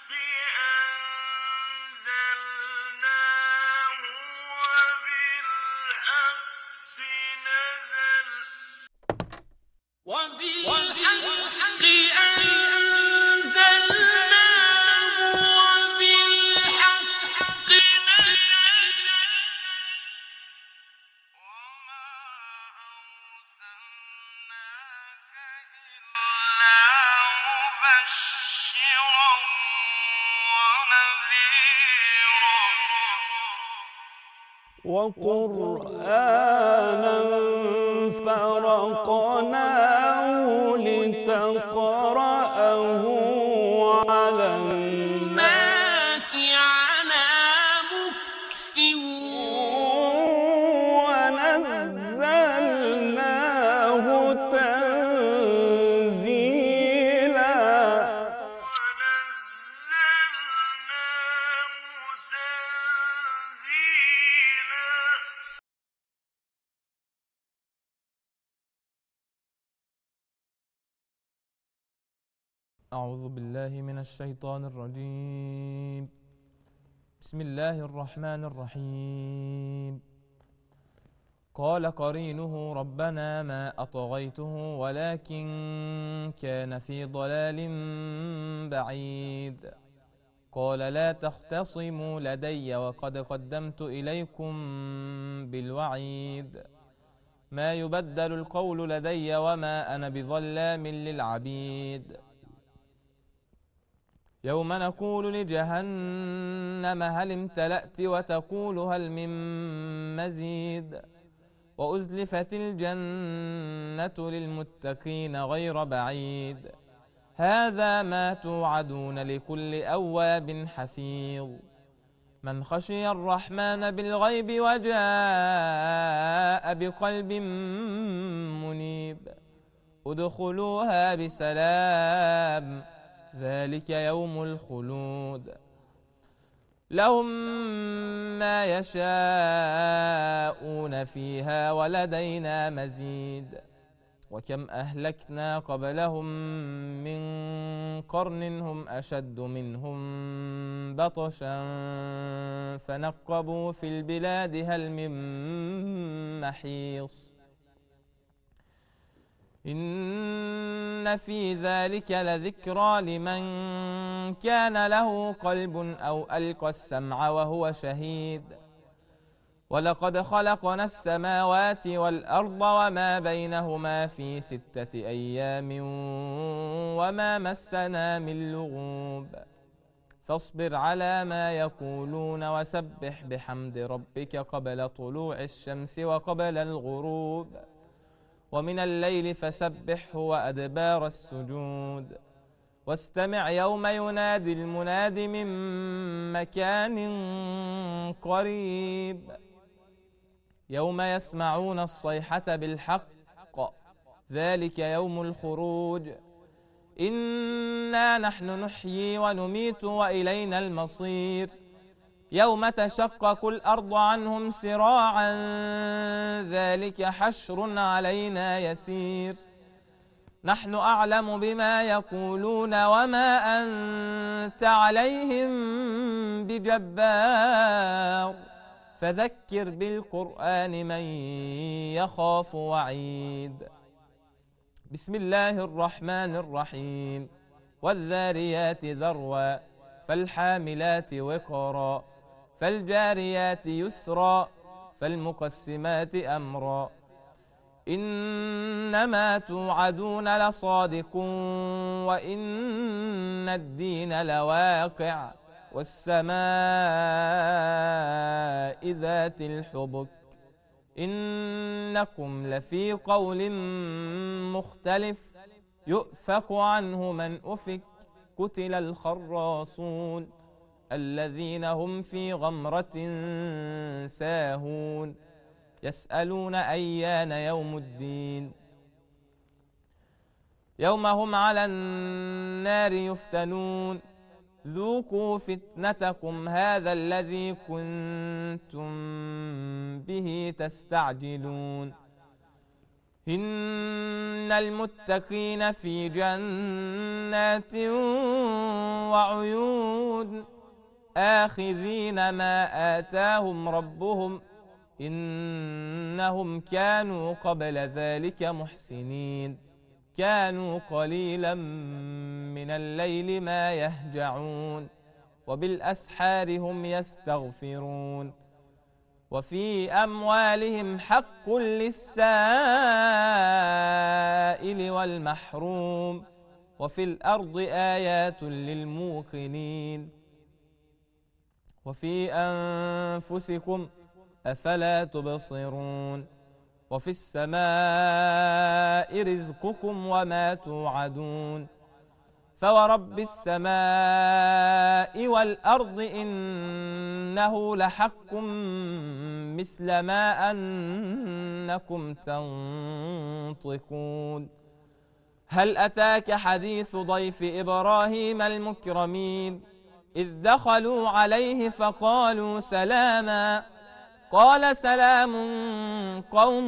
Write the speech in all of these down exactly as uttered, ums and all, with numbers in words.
وقرآنا فرقناه لتقرأه على الناس على مكث ونزلناه تنزيلا. أعوذ بالله من الشيطان الرجيم. بسم الله الرحمن الرحيم. قال قرينه ربنا ما أطغيته ولكن كان في ضلال بعيد. قال لا تختصموا لدي وقد قدمت إليكم بالوعيد. ما يبدل القول لدي وما أنا بظلام للعبيد. يوم نقول لجهنم هل امتلأت وتقول هل من مزيد. وأزلفت الجنة للمتقين غير بعيد. هذا ما توعدون لكل أواب حفيظ. من خشي الرحمن بالغيب وجاء بقلب منيب. ادخلوها بسلام ذلك يوم الخلود. لهم ما يشاءون فيها ولدينا مزيد. وكم أهلكنا قبلهم من قرن هم أشد منهم بطشا فنقبوا في البلاد هل من محيص. إن في ذلك لذكرى لمن كان له قلب أو ألقى السمع وهو شهيد. ولقد خلقنا السماوات والأرض وما بينهما في ستة أيام وما مسنا من لغوب. فاصبر على ما يقولون وسبح بحمد ربك قبل طلوع الشمس وقبل الغروب. ومن الليل فسبحه وأدبار السجود. واستمع يوم ينادي المناد من مكان قريب. يوم يسمعون الصيحة بالحق ذلك يوم الخروج. إنا نحن نحيي ونميت وإلينا المصير. يوم تشقق الأرض عنهم سراعا ذلك حشر علينا يسير. نحن أعلم بما يقولون وما أنت عليهم بجبار. فذكر بالقرآن من يخاف وعيد. بسم الله الرحمن الرحيم. والذاريات ذروا فالحاملات وقرا فالجاريات يسرا فالمقسمات أمرا. إنما توعدون لصادق وإن الدين لواقع. والسماء ذات الحبك. إنكم لفي قول مختلف. يؤفك عنه من أفك. قتل الخراصون الذين هم في غمرة ساهون. يسألون أيان يوم الدين. يوم هم على النار يفتنون. ذوقوا فتنتكم هذا الذي كنتم به تستعجلون. إن المتقين في جنات وعيون آخذين ما آتاهم ربهم إنهم كانوا قبل ذلك محسنين كانوا قليلا من الليل ما يهجعون وبالأسحار هم يستغفرون وفي أموالهم حق للسائل والمحروم وفي الأرض آيات للموقنين وفي أنفسكم أفلا تبصرون وفي السماء رزقكم وما توعدون فورب السماء والأرض إنه لحق مثل ما أنكم تنطقون هل أتاك حديث ضيف إبراهيم المكرمين إذ دخلوا عليه فقالوا سلاما قال سلام قوم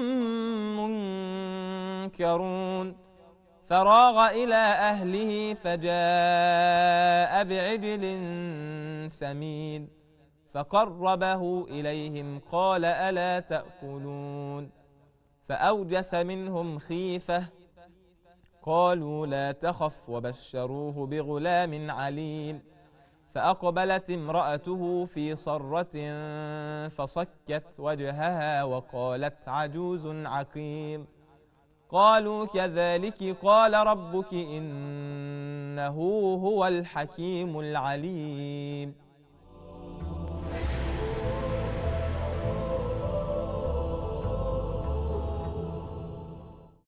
منكرون فراغ إلى أهله فجاء بعجل سمين فقربه إليهم قال ألا تأكلون فأوجس منهم خيفة قالوا لا تخف وبشروه بغلام عليم فأقبلت امرأته في صرة فصكت وجهها وقالت عجوز عقيم قالوا كذلك قال ربك إنه هو الحكيم العليم